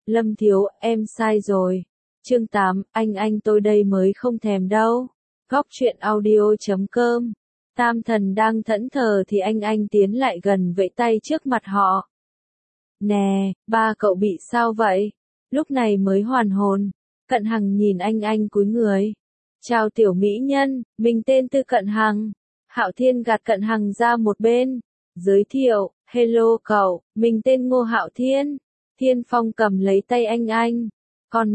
Lâm Thiếu, em sai rồi. Chương 8, anh tôi đây mới không thèm đâu. Góc truyện audio.com. Tam thần đang thẫn thờ thì anh tiến lại gần vẫy tay trước mặt họ. Nè, ba cậu bị sao vậy? Lúc này mới hoàn hồn. Cận Hằng nhìn anh cúi người. Chào tiểu mỹ nhân, mình tên Tư Cận Hằng. Hạo Thiên gạt Cận Hằng ra một bên. Giới thiệu, hello cậu, mình tên Ngô Hạo Thiên. Thiên Phong cầm lấy tay anh. Còn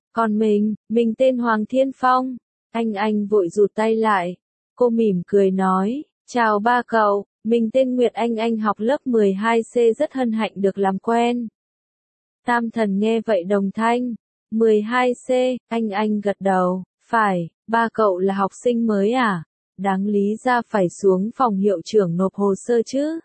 mình tên Hoàng Thiên Phong. Anh vội rụt tay lại. Cô mỉm cười nói, chào ba cậu, mình tên Nguyệt anh học lớp 12C rất hân hạnh được làm quen. Tam thần nghe vậy đồng thanh, 12C, anh gật đầu, phải, ba cậu là học sinh mới à? Đáng lý ra phải xuống phòng hiệu trưởng nộp hồ sơ chứ.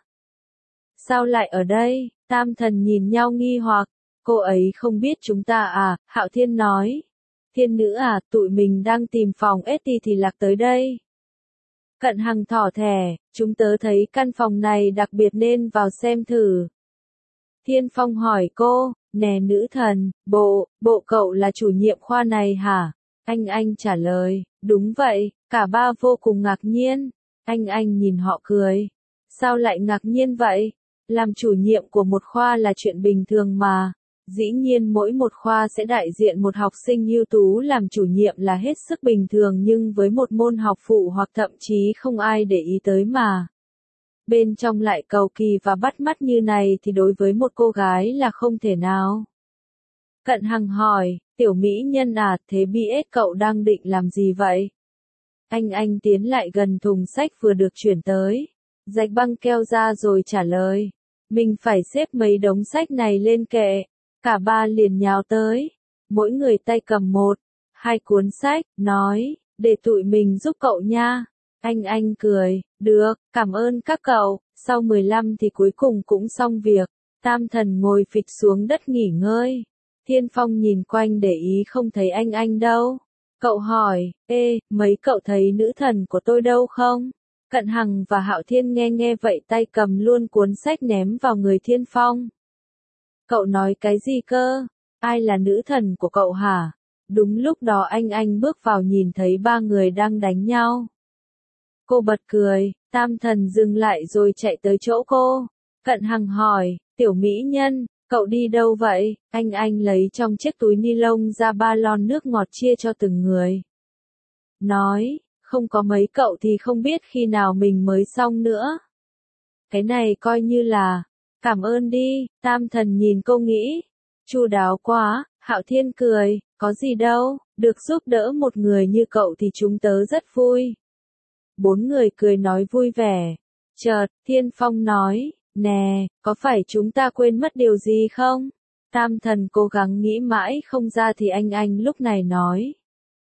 Sao lại ở đây? Tam thần nhìn nhau nghi hoặc, cô ấy không biết chúng ta à? Hạo Thiên nói, Thiên nữ à, tụi mình đang tìm phòng ST thì lạc tới đây. Cận Hằng thỏ thẻ, chúng tớ thấy căn phòng này đặc biệt nên vào xem thử. Thiên Phong hỏi cô, nè nữ thần, bộ cậu là chủ nhiệm khoa này hả? Anh trả lời, đúng vậy, cả ba vô cùng ngạc nhiên. Anh nhìn họ cười. Sao lại ngạc nhiên vậy? Làm chủ nhiệm của một khoa là chuyện bình thường mà. Dĩ nhiên mỗi một khoa sẽ đại diện một học sinh ưu tú làm chủ nhiệm là hết sức bình thường, nhưng với một môn học phụ hoặc thậm chí không ai để ý tới mà bên trong lại cầu kỳ và bắt mắt như này thì đối với một cô gái là không thể nào. Cận Hằng hỏi, tiểu mỹ nhân à, thế BS cậu đang định làm gì vậy? Anh tiến lại gần thùng sách vừa được chuyển tới, rạch băng keo ra rồi trả lời, mình phải xếp mấy đống sách này lên kệ. Cả ba liền nhào tới, mỗi người tay cầm 1-2 cuốn sách, nói, để tụi mình giúp cậu nha. Anh cười, được, cảm ơn các cậu. Sau 15 thì cuối cùng cũng xong việc. Tam thần ngồi phịch xuống đất nghỉ ngơi. Thiên Phong nhìn quanh để ý không thấy anh đâu. Cậu hỏi, mấy cậu thấy nữ thần của tôi đâu không? Cận Hằng và Hạo Thiên nghe vậy tay cầm luôn cuốn sách ném vào người Thiên Phong. Cậu nói cái gì cơ? Ai là nữ thần của cậu hả? Đúng lúc đó anh bước vào nhìn thấy ba người đang đánh nhau. Cô bật cười, Tam thần dừng lại rồi chạy tới chỗ cô. Cận Hằng hỏi, tiểu mỹ nhân, cậu đi đâu vậy? Anh lấy trong chiếc túi ni lông ra 3 lon nước ngọt chia cho từng người. Nói, không có mấy cậu thì không biết khi nào mình mới xong nữa. Cái này coi như là cảm ơn đi. Tam thần nhìn cô nghĩ, chu đáo quá. Hạo Thiên cười, có gì đâu, được giúp đỡ một người như cậu thì chúng tớ rất vui. 4 người cười nói vui vẻ. Chợt, Thiên Phong nói, nè, có phải chúng ta quên mất điều gì không? Tam thần cố gắng nghĩ mãi không ra thì anh lúc này nói.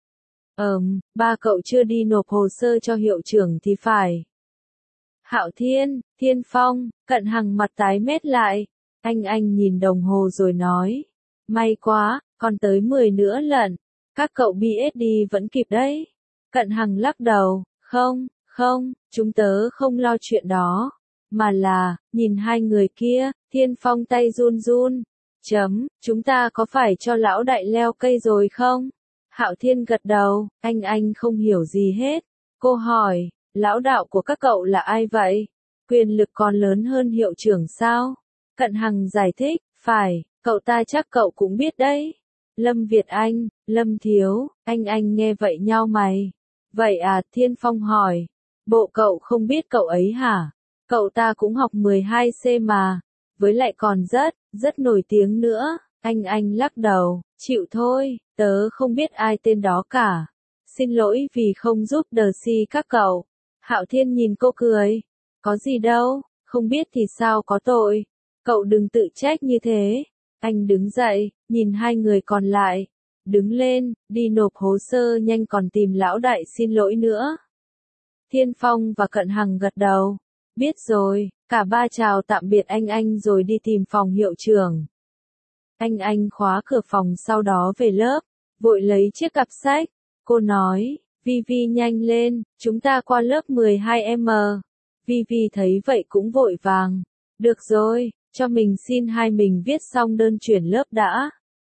Ba cậu chưa đi nộp hồ sơ cho hiệu trưởng thì phải. Hạo Thiên, Thiên Phong, Cận Hằng mặt tái mét lại. Anh nhìn đồng hồ rồi nói. May quá, còn tới 10 nữa lận. Các cậu BSD vẫn kịp đấy. Cận Hằng lắc đầu. Không, chúng tớ không lo chuyện đó. Mà là, nhìn hai người kia, Thiên Phong tay run. Chúng ta có phải cho lão đại leo cây rồi không? Hạo Thiên gật đầu, anh không hiểu gì hết. Cô hỏi, lão đạo của các cậu là ai vậy? Quyền lực còn lớn hơn hiệu trưởng sao? Cận Hằng giải thích, phải, cậu ta chắc cậu cũng biết đấy. Lâm Việt Anh, Lâm Thiếu, anh nghe vậy nhao mày. Vậy à, Thiên Phong hỏi. Bộ cậu không biết cậu ấy hả? Cậu ta cũng học 12C mà. Với lại còn rất nổi tiếng nữa. Anh lắc đầu, chịu thôi, tớ không biết ai tên đó cả. Xin lỗi vì không giúp đờ si các cậu. Hạo Thiên nhìn cô cười. Có gì đâu, không biết thì sao có tội. Cậu đừng tự trách như thế. Anh đứng dậy, nhìn hai người còn lại. Đứng lên, đi nộp hồ sơ nhanh còn tìm lão đại xin lỗi nữa. Thiên Phong và Cận Hằng gật đầu. Biết rồi, cả ba chào tạm biệt anh rồi đi tìm phòng hiệu trưởng. Anh khóa cửa phòng sau đó về lớp, vội lấy chiếc cặp sách. Cô nói, Vi nhanh lên, chúng ta qua lớp 12M. Vi thấy vậy cũng vội vàng. Được rồi, cho mình xin hai mình viết xong đơn chuyển lớp đã.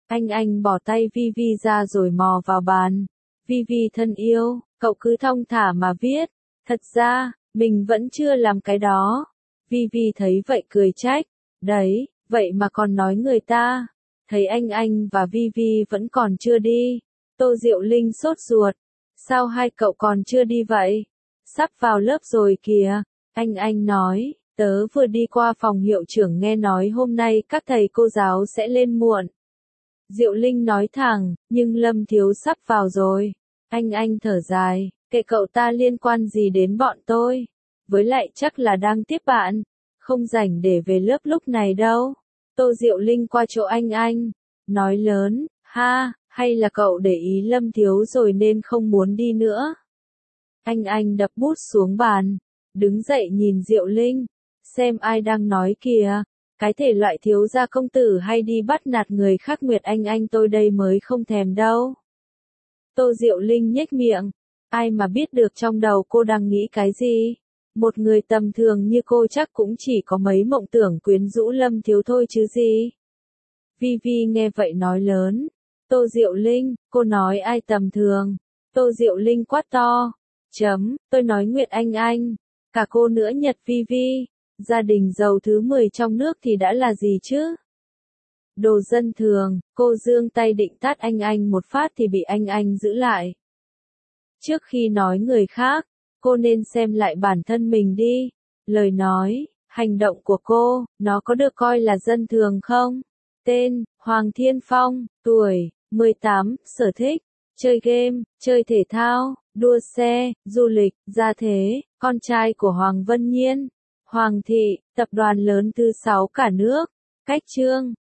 Anh bỏ tay Vi ra rồi mò vào bàn. Vi thân yêu, cậu cứ thong thả mà viết. Thật ra, mình vẫn chưa làm cái đó. Vi thấy vậy cười trách. Đấy, vậy mà còn nói người ta. Thấy anh và Vi vẫn còn chưa đi. Tô Diệu Linh sốt ruột. Sao hai cậu còn chưa đi vậy? Sắp vào lớp rồi kìa. Anh nói, tớ vừa đi qua phòng hiệu trưởng nghe nói hôm nay các thầy cô giáo sẽ lên muộn. Diệu Linh nói thẳng, nhưng Lâm Thiếu sắp vào rồi. Anh thở dài, kệ cậu ta liên quan gì đến bọn tôi. Với lại chắc là đang tiếp bạn. Không rảnh để về lớp lúc này đâu. Tô Diệu Linh qua chỗ anh. Nói lớn, ha, hay là cậu để ý Lâm Thiếu rồi nên không muốn đi nữa. Anh đập bút xuống bàn. Đứng dậy nhìn Diệu Linh. Xem ai đang nói kìa. Cái thể loại thiếu gia công tử hay đi bắt nạt người khác Nguyệt Anh tôi đây mới không thèm đâu. Tô Diệu Linh nhếch miệng. Ai mà biết được trong đầu cô đang nghĩ cái gì? Một người tầm thường như cô chắc cũng chỉ có mấy mộng tưởng quyến rũ Lâm Thiếu thôi chứ gì. Vi nghe vậy nói lớn. Tô Diệu Linh, cô nói ai tầm thường? Tô Diệu Linh quát to. Tôi nói Nguyệt Anh. Cả cô nữa Nhật Vi. Gia đình giàu thứ 10 trong nước thì đã là gì chứ? Đồ dân thường, cô giương tay định tát anh một phát thì bị anh giữ lại. Trước khi nói người khác, cô nên xem lại bản thân mình đi. Lời nói, hành động của cô, nó có được coi là dân thường không? Tên, Hoàng Thiên Phong, tuổi, 18, sở thích, chơi game, chơi thể thao, đua xe, du lịch, gia thế, con trai của Hoàng Vân Nhiên. Hoàng thị, tập đoàn lớn thứ 6 cả nước. Cách chương